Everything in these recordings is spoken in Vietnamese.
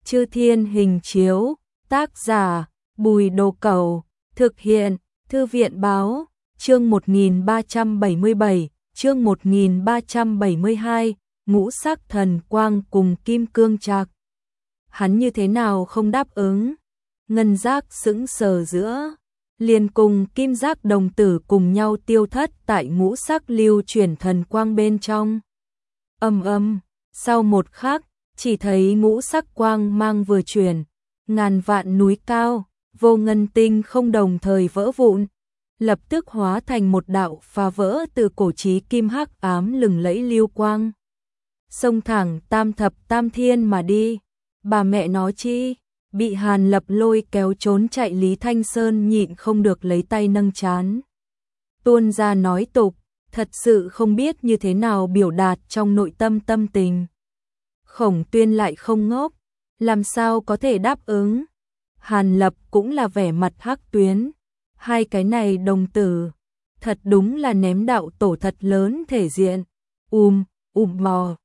Chư Thiên Hình Chiếu, tác giả Bùi Đồ Cẩu, thực hiện Thư viện Báo, chương 1377, chương 1372, ngũ sắc thần quang cùng kim cương trạc. Hắn như thế nào không đáp ứng? Ngân Giác sững sờ giữa, liền cùng kim giác đồng tử cùng nhau tiêu thất tại ngũ sắc lưu chuyển thần quang bên trong. Sau một khắc, chỉ thấy ngũ sắc quang mang vừa chuyển, ngàn vạn núi cao, vô ngân tinh không đồng thời vỡ vụn, lập tức hóa thành một đạo phá vỡ từ cổ chí kim hắc ám lừng lẫy lưu quang. Xông thẳng tam thập tam thiên mà đi, bà mẹ nó chi, bị Hàn Lập lôi kéo trốn chạy Lý Thanh Sơn nhịn không được lấy tay nâng trán. Tuôn ra nói tục, thật sự không biết như thế nào biểu đạt trong nội tâm tâm tình. Khổng Tuyên lại không ngốc, làm sao có thể đáp ứng. Hàn Lập cũng là vẻ mặt hắc tuyến, hai cái này đồng tử, thật đúng là ném đạo tổ thật lớn thể diện. Mò,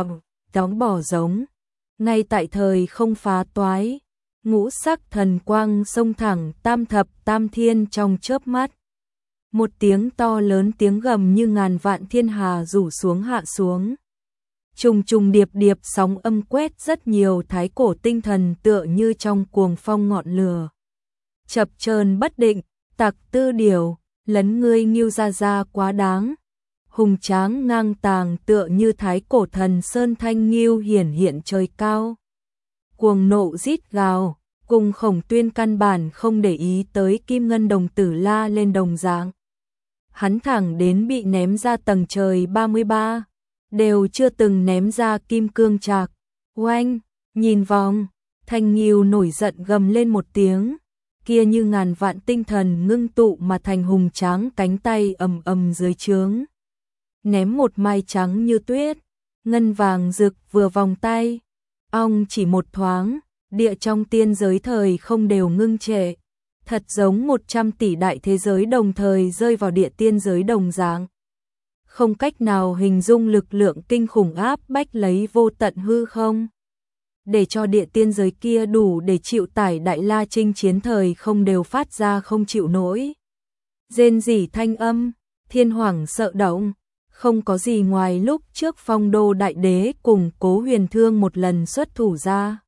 đóng bỏ giống, ngay tại thời không phá toái, ngũ sắc thần quang xông thẳng tam thập tam thiên trong chớp mắt. Một tiếng to lớn tiếng gầm như ngàn vạn thiên hà rủ xuống hạ xuống. Trùng trùng điệp điệp sóng âm quét rất nhiều thái cổ tinh thần tựa như trong cuồng phong ngọn lửa. Chập chờn bất định, tặc tư điều, lấn ngươi nghiêu ra quá đáng. Hùng tráng ngang tàng tựa như thái cổ thần sơn thanh nghiêu hiển hiện trời cao. Cuồng nộ rít gào, cùng Khổng Tuyên căn bản không để ý tới kim ngân đồng tử la lên đồng dạng. Hắn thẳng đến bị ném ra tầng trời 33, đều chưa từng ném ra kim cương trạc. Oanh, nhìn vòng, thanh nghiêu nổi giận gầm lên một tiếng, kia như ngàn vạn tinh thần ngưng tụ mà thành hùng tráng cánh tay ầm dưới trướng. Ném một mai trắng như tuyết, ngân vàng rực vừa vòng tay, ong chỉ một thoáng, địa trong tiên giới thời không đều ngưng trệ, thật giống 100 tỷ đại thế giới đồng thời rơi vào địa tiên giới đồng dạng. Không cách nào hình dung lực lượng kinh khủng áp bách lấy vô tận hư không. Để cho địa tiên giới kia đủ để chịu tải đại la chinh chiến thời không đều phát ra không chịu nổi. Rên rỉ thanh âm, thiên hoàng sợ động, không có gì ngoài lúc trước Phong Đô Đại Đế cùng Cố Huyền Thương một lần xuất thủ ra.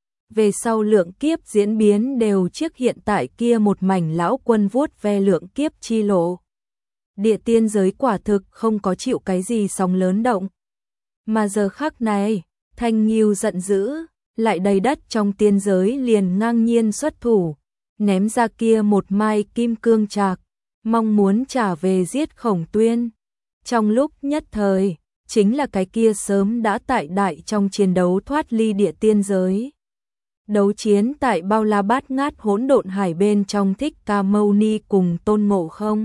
Về sau lượng kiếp diễn biến đều trước hiện tại kia một mảnh lão quân vuốt ve lượng kiếp chi lộ. Địa tiên giới quả thực không có chịu cái gì sóng lớn động. Mà giờ khắc này, Thanh Nghiêu giận dữ, lại đầy đất trong tiên giới liền ngang nhiên xuất thủ, ném ra kia một mai kim cương trạc, mong muốn trả về giết Khổng Tuyên. Trong lúc nhất thời, chính là cái kia sớm đã tại đại trong chiến đấu thoát ly địa tiên giới. Đấu chiến tại bao la bát ngát hỗn độn hải bên trong Thích Ca Mâu Ni cùng Tôn Ngộ Không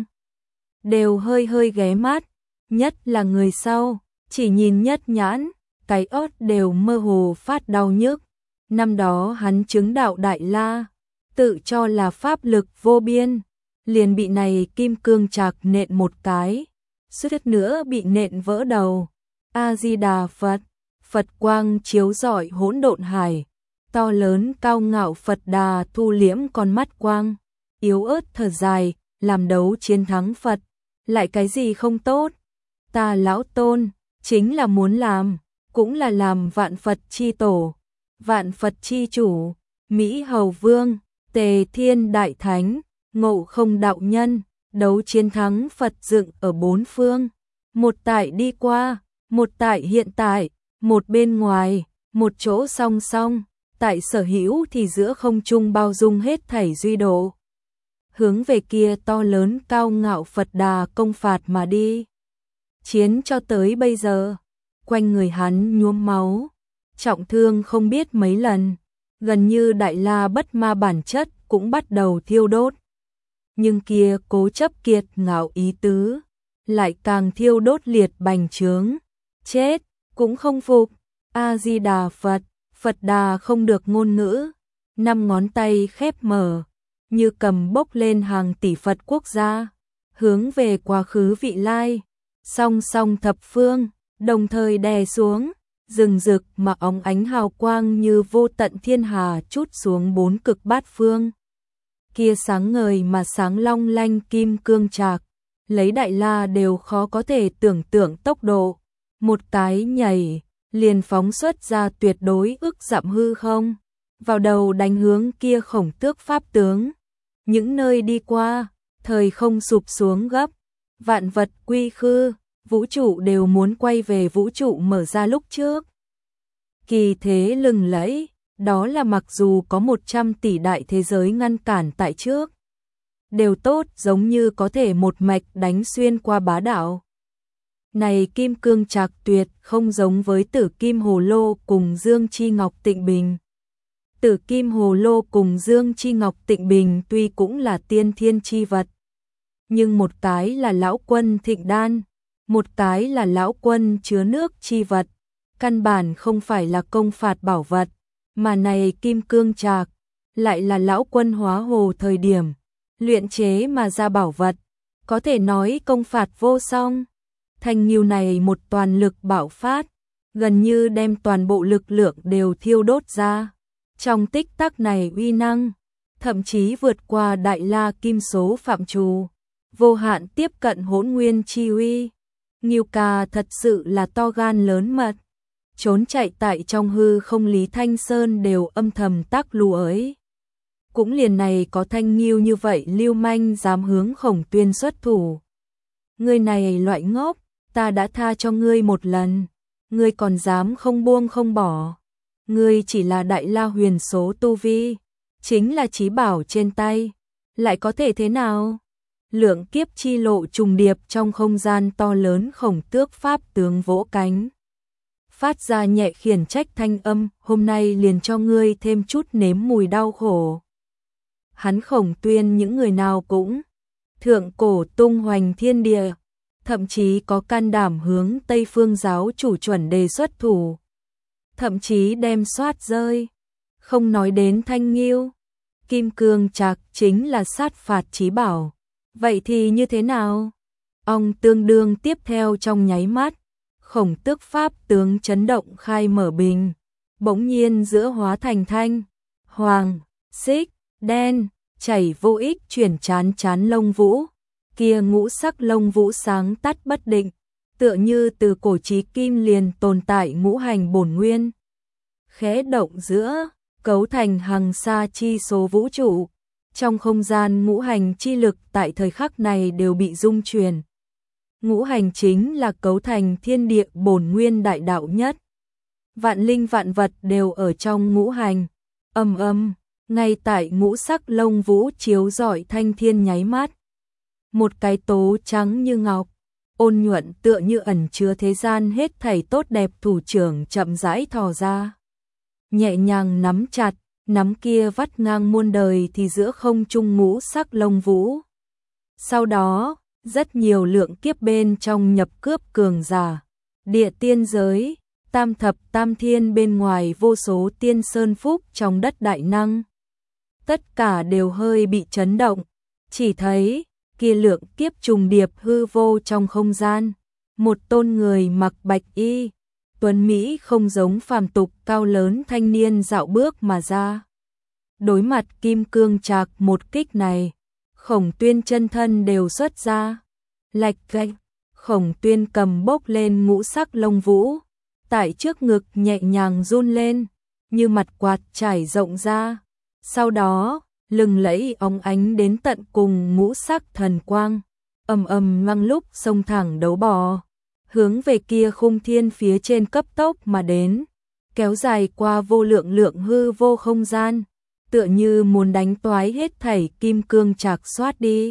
đều hơi ghé mắt, nhất là người sau, chỉ nhìn nhất nhãn, cái ớt đều mơ hồ phát đau nhức. Năm đó hắn chứng đạo đại la, tự cho là pháp lực vô biên, liền bị này kim cương trạc nện một cái, suýt nữa bị nện vỡ đầu. A Di Đà Phật, Phật quang chiếu rọi hỗn độn hải, to lớn cao ngạo Phật Đà thu liễm con mắt quang, yếu ớt thở dài, làm đấu chiến thắng Phật, lại cái gì không tốt? Ta lão Tôn, chính là muốn làm, cũng là làm vạn Phật chi tổ, vạn Phật chi chủ, Mỹ Hầu Vương, Tề Thiên Đại Thánh, Ngộ Không Đạo Nhân, đấu chiến thắng Phật dựng ở bốn phương, một tại đi qua, một tại hiện tại, một bên ngoài, một chỗ song song, tại sở hữu thì giữa không trung bao dung hết thảy duy độ. Hướng về kia to lớn cao ngạo Phật Đà công phạt mà đi. Chiến cho tới bây giờ, quanh người hắn nhuốm máu, trọng thương không biết mấy lần, gần như đại la bất ma bản chất cũng bắt đầu thiêu đốt. Nhưng kia cố chấp kiệt ngạo ý tứ, lại càng thiêu đốt liệt bành trướng, chết, cũng không phục. A Di Đà Phật, Phật Đà không được ngôn ngữ, 5 ngón tay khép mở, như cầm bốc lên hàng tỷ Phật quốc gia, hướng về quá khứ vị lai, song song thập phương, đồng thời đè xuống, rừng rực mà óng ánh hào quang như vô tận thiên hà trút xuống bốn cực bát phương. Kia sáng ngời mà sáng long lanh kim cương trạc, lấy Đại La đều khó có thể tưởng tượng tốc độ, một cái nhảy liền phóng xuất ra tuyệt đối ức dặm hư không, vào đầu đánh hướng kia Khổng Tước pháp tướng. Những nơi đi qua, thời không sụp xuống gấp, vạn vật quy khư, vũ trụ đều muốn quay về vũ trụ mở ra lúc trước. Kỳ thế lừng lẫy, đó là mặc dù có 100 tỷ đại thế giới ngăn cản tại trước, đều tốt giống như có thể một mạch đánh xuyên qua bá đạo. Này kim cương trạc tuyệt không giống với Tử Kim Hồ Lô cùng Dương Chi Ngọc Tịnh Bình. Tử Kim Hồ Lô cùng Dương Chi Ngọc Tịnh Bình tuy cũng là tiên thiên chi vật, nhưng một cái là lão quân thịnh đan, một cái là lão quân chứa nước chi vật, căn bản không phải là công phạt bảo vật, mà này kim cương trạc lại là lão quân hóa hồ thời điểm luyện chế mà ra bảo vật, có thể nói công phạt vô song. Thanh nghiêu này một toàn lực bạo phát, gần như đem toàn bộ lực lượng đều thiêu đốt ra. Trong tích tắc này uy năng, thậm chí vượt qua Đại La Kim số phạm trù, vô hạn tiếp cận Hỗn Nguyên chi uy. Nghiêu ca thật sự là to gan lớn mật, trốn chạy tại trong hư không Lý Thanh Sơn đều âm thầm tác lù ấy. Cũng liền này có thanh nghiêu như vậy lưu manh dám hướng Khổng Tuyên xuất thủ. Ngươi này loại ngốc, ta đã tha cho ngươi một lần, ngươi còn dám không buông không bỏ. Ngươi chỉ là Đại La huyền số tu vi, chính là chí bảo trên tay, lại có thể thế nào? Lượng kiếp chi lộ trùng điệp trong không gian to lớn, Khổng Tước pháp tướng vỗ cánh, phát ra nhẹ khiển trách thanh âm, hôm nay liền cho ngươi thêm chút nếm mùi đau khổ. Hắn Khổng Tuyên những người nào cũng thượng cổ tung hoành thiên địa, thậm chí có can đảm hướng Tây Phương giáo chủ chuẩn đề xuất thủ, thậm chí đem soát rơi. Không nói đến thanh nghiêu, kim cương trạc chính là sát phạt chí bảo, vậy thì như thế nào? Ông tương đương tiếp theo trong nháy mắt, Khổng Tước pháp tướng chấn động khai mở bình, bỗng nhiên giữa hóa thành thanh, hoàng, xích, đen, chảy vô ích chuyển chán lông vũ, kia ngũ sắc lông vũ sáng tắt bất định, tựa như từ cổ chí kim liền tồn tại ngũ hành bổn nguyên. Khẽ động giữa, cấu thành hằng sa chi số vũ trụ, trong không gian ngũ hành chi lực tại thời khắc này đều bị dung chuyển. Ngũ hành chính là cấu thành thiên địa bổn nguyên đại đạo nhất. Vạn linh vạn vật đều ở trong ngũ hành. Ngay tại ngũ sắc lông vũ chiếu rọi thanh thiên nháy mắt. Một cái tố trắng như ngọc, ôn nhuận tựa như ẩn chứa thế gian hết thảy tốt đẹp thủ trưởng chậm rãi thò ra. Nhẹ nhàng nắm chặt, nắm kia vắt ngang muôn đời thì giữa không trung ngũ sắc lông vũ. Sau đó, rất nhiều lượng kiếp bên trong nhập cướp cường giả, địa tiên giới, tam thập tam thiên bên ngoài vô số tiên sơn phúc trong đất đại năng. Tất cả đều hơi bị chấn động, chỉ thấy kia lượng kiếp trùng điệp hư vô trong không gian, một tôn người mặc bạch y, tuấn mỹ không giống phàm tục cao lớn thanh niên dạo bước mà ra. Đối mặt kim cương trạc một kích này, Khổng Tuyên chân thân đều xuất ra, lạch cạch, Khổng Tuyên cầm bốc lên ngũ sắc lông vũ, tại trước ngực nhẹ nhàng run lên, như mặt quạt trải rộng ra. Sau đó, lừng lẫy óng ánh đến tận cùng ngũ sắc thần quang, mang lúc xông thẳng đấu bò, hướng về kia khung thiên phía trên cấp tốc mà đến, kéo dài qua vô lượng lượng hư vô không gian, tựa như muốn đánh toái hết thảy kim cương trạc xoát đi.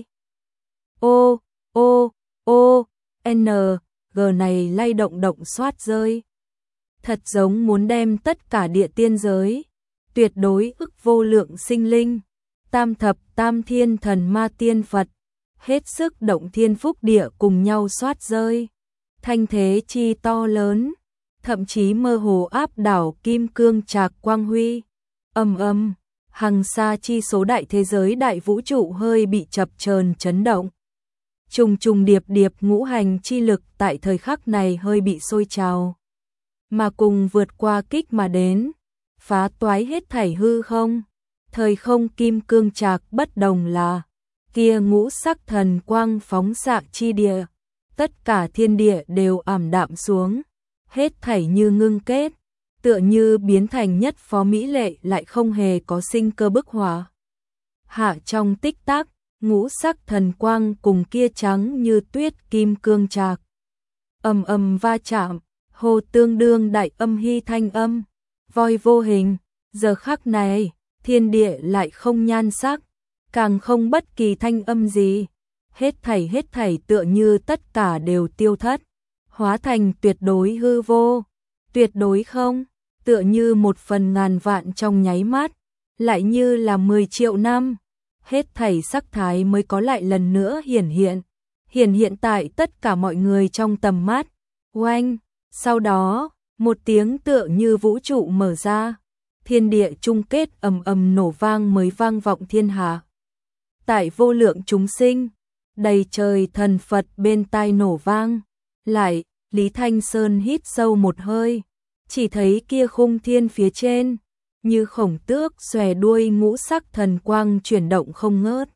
G này lay động xoát rơi. Thật giống muốn đem tất cả địa tiên giới, tuyệt đối ức vô lượng sinh linh, tam thập tam thiên thần ma tiên Phật, hết sức động thiên phúc địa cùng nhau xoát rơi. Thanh thế chi to lớn, thậm chí mơ hồ áp đảo kim cương trạc quang huy. Hằng sa chi số đại thế giới đại vũ trụ hơi bị chập chờn chấn động. Trùng điệp ngũ hành chi lực tại thời khắc này hơi bị sôi trào. mà cùng vượt qua kích mà đến, phá toái hết thảy hư không. Thời không kim cương trạc bất đồng là, kia ngũ sắc thần quang phóng xạ chi địa, tất cả thiên địa đều ảm đạm xuống, hết thảy như ngưng kết, tựa như biến thành nhất phó mỹ lệ lại không hề có sinh cơ bức họa. Hạ trong tích tắc, ngũ sắc thần quang cùng kia trắng như tuyết kim cương trạc ầm ầm va chạm, hồ tương đương đại âm hy thanh âm, voi vô hình. Giờ khắc này, thiên địa lại không nhan sắc, càng không bất kỳ thanh âm gì, hết thảy tựa như tất cả đều tiêu thất, hóa thành tuyệt đối hư vô, tuyệt đối không, tựa như 1/1000 vạn trong nháy mắt, lại như là 10 triệu năm, hết thảy sắc thái mới có lại lần nữa hiển hiện tại tất cả mọi người trong tầm mắt. Oanh, sau đó, một tiếng tựa như vũ trụ mở ra, thiên địa chung kết ầm ầm nổ vang mới vang vọng thiên hạ. Tại vô lượng chúng sinh, đầy trời thần Phật bên tai nổ vang, lại, Lý Thanh Sơn hít sâu một hơi, chỉ thấy kia khung thiên phía trên, như khổng tước xòe đuôi ngũ sắc thần quang chuyển động không ngớt.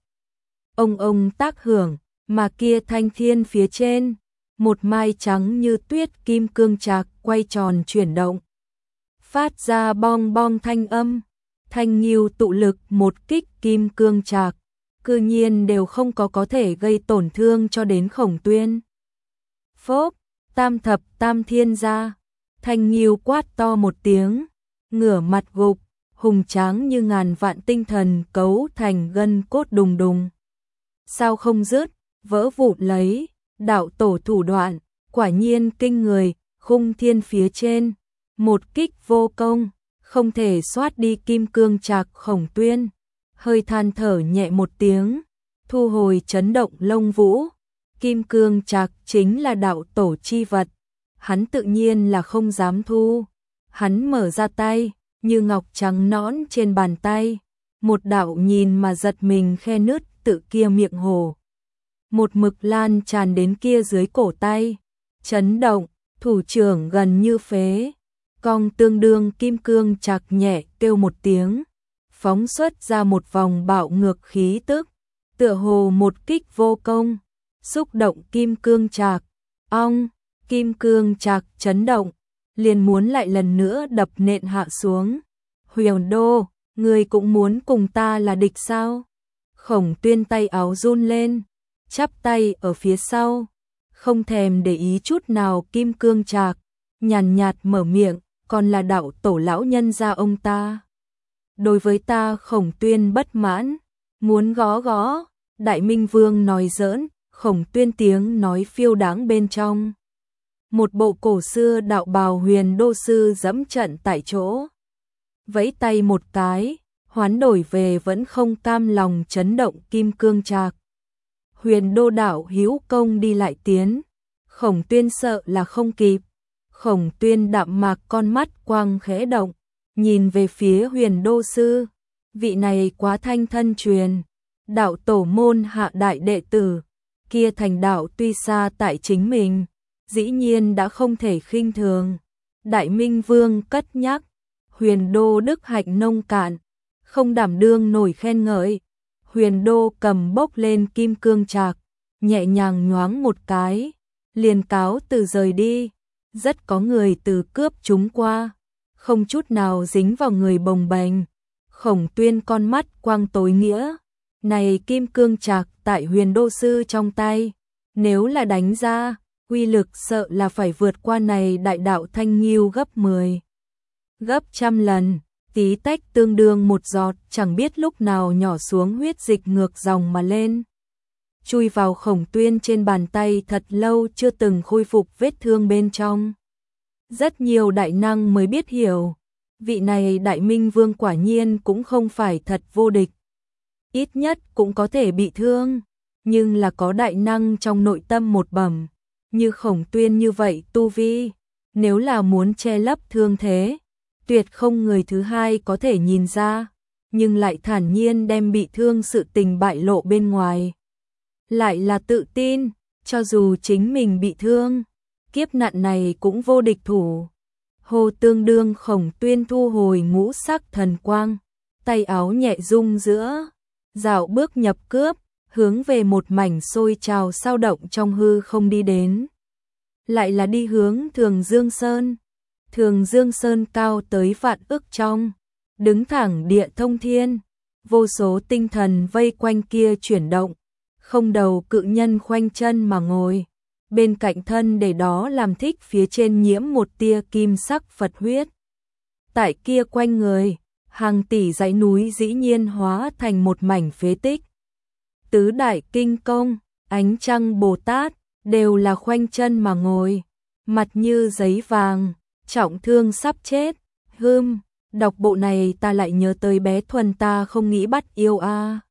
Ông tác hưởng, mà kia thanh thiên phía trên, một mai trắng như tuyết kim cương trạc quay tròn chuyển động, phát ra bong bong thanh âm, thanh nghiêu tụ lực một kích kim cương trạc, cư nhiên đều không có thể gây tổn thương cho đến Khổng Tuyên. Phốc, tam thập tam thiên ra, thanh nghiêu quát to một tiếng, ngửa mặt gục, hùng tráng như ngàn vạn tinh thần cấu thành gân cốt đùng đùng. Sao không dứt, vỡ vụn lấy, đạo tổ thủ đoạn, quả nhiên kinh người, khung thiên phía trên, một kích vô công, không thể xoát đi kim cương trạc. Khổng Tuyên hơi than thở nhẹ một tiếng, thu hồi chấn động lông vũ, kim cương trạc chính là đạo tổ chi vật, hắn tự nhiên là không dám thu. Hắn mở ra tay, như ngọc trắng nõn trên bàn tay, một đạo nhìn mà giật mình khe nứt tự kia miệng hồ, một mực lan tràn đến kia dưới cổ tay, chấn động, thủ trưởng gần như phế, cong tương đương kim cương trạc nhẹ kêu một tiếng, phóng xuất ra một vòng bạo ngược khí tức, tựa hồ một kích vô công, xúc động kim cương trạc, ong, kim cương trạc chấn động, liền muốn lại lần nữa đập nện hạ xuống. Huyền Đô, ngươi cũng muốn cùng ta là địch sao? Khổng Tuyên tay áo run lên, chắp tay ở phía sau, không thèm để ý chút nào kim cương trạc, nhàn nhạt mở miệng, còn là đạo tổ lão nhân gia ông ta. Đối với ta Khổng Tuyên bất mãn, muốn gõ, Đại Minh Vương nói giỡn, Khổng Tuyên tiếng nói phiêu đáng bên trong. Một bộ cổ xưa đạo bào Huyền Đô sư dẫm trận tại chỗ, vẫy tay một cái, hoán đổi về vẫn không cam lòng chấn động kim cương trạc. Huyền Đô đạo hữu công đi lại tiến, Khổng Tuyên sợ là không kịp. Khổng Tuyên đạm mạc con mắt quang khẽ động, nhìn về phía Huyền Đô sư, vị này quá thanh thân truyền, đạo tổ môn hạ đại đệ tử, kia thành đạo tuy xa tại chính mình, dĩ nhiên đã không thể khinh thường. Đại Minh Vương cất nhắc, Huyền Đô đức hạnh nông cạn, không đảm đương nổi khen ngợi. Huyền Đô cầm bốc lên kim cương trạc, nhẹ nhàng nhoáng một cái, liền cáo từ rời đi. Rất có người từ cướp chúng qua, không chút nào dính vào người bồng bềnh. Khổng Tuyên con mắt quang tối nghĩa, này kim cương trạc tại Huyền Đô sư trong tay, nếu là đánh ra, uy lực sợ là phải vượt qua này đại đạo thanh nghiêu gấp 10, gấp trăm lần. Tí tách tương đương một giọt, chẳng biết lúc nào nhỏ xuống huyết dịch ngược dòng mà lên, chui vào Khổng Tuyên trên bàn tay, thật lâu chưa từng khôi phục vết thương bên trong. Rất nhiều đại năng mới biết hiểu, vị này Đại Minh Vương quả nhiên cũng không phải thật vô địch, ít nhất cũng có thể bị thương, nhưng là có đại năng trong nội tâm một bẩm, như Khổng Tuyên như vậy tu vi, nếu là muốn che lấp thương thế, tuyệt không người thứ hai có thể nhìn ra, nhưng lại thản nhiên đem bị thương sự tình bại lộ bên ngoài. Lại là tự tin, cho dù chính mình bị thương, kiếp nạn này cũng vô địch thủ. Hồ Tương Đương Khổng Tuyên thu hồi ngũ sắc thần quang, tay áo nhẹ rung giữa, dạo bước nhập cướp, hướng về một mảnh sôi trào sao động trong hư không đi đến. Lại là đi hướng Thường Dương Sơn. Thường Dương Sơn cao tới vạn ức trong, đứng thẳng địa thông thiên, vô số tinh thần vây quanh kia chuyển động, không đầu cự nhân khoanh chân mà ngồi, bên cạnh thân để đó làm thích phía trên nhiễm một tia kim sắc Phật huyết. Tại kia quanh người, hàng tỷ dãy núi dĩ nhiên hóa thành một mảnh phế tích. Tứ đại kinh công, ánh trăng Bồ Tát, đều là khoanh chân mà ngồi, mặt như giấy vàng, trọng thương sắp chết. Đọc bộ này ta lại nhớ tới bé Thuần ta không nghĩ bắt yêu a.